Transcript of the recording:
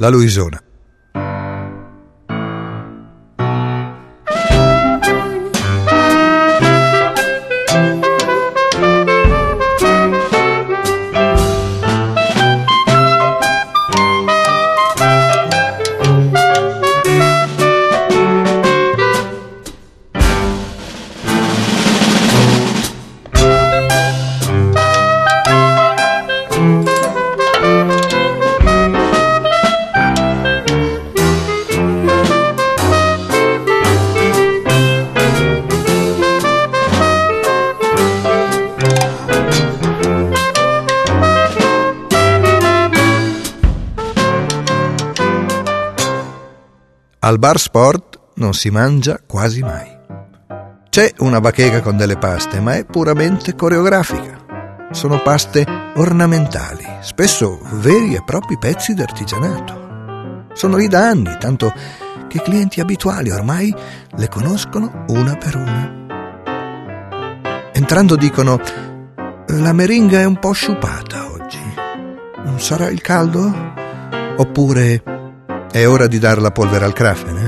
la Luisona. Al bar sport non si mangia quasi mai. C'è una bacheca con delle paste, ma è puramente coreografica. Sono paste ornamentali, spesso veri e propri pezzi d'artigianato. Sono lì da anni, tanto che i clienti abituali ormai le conoscono una per una. Entrando dicono: la meringa è un po' sciupata oggi. Non sarà il caldo? Oppure: è ora di dar la polvere al crafene?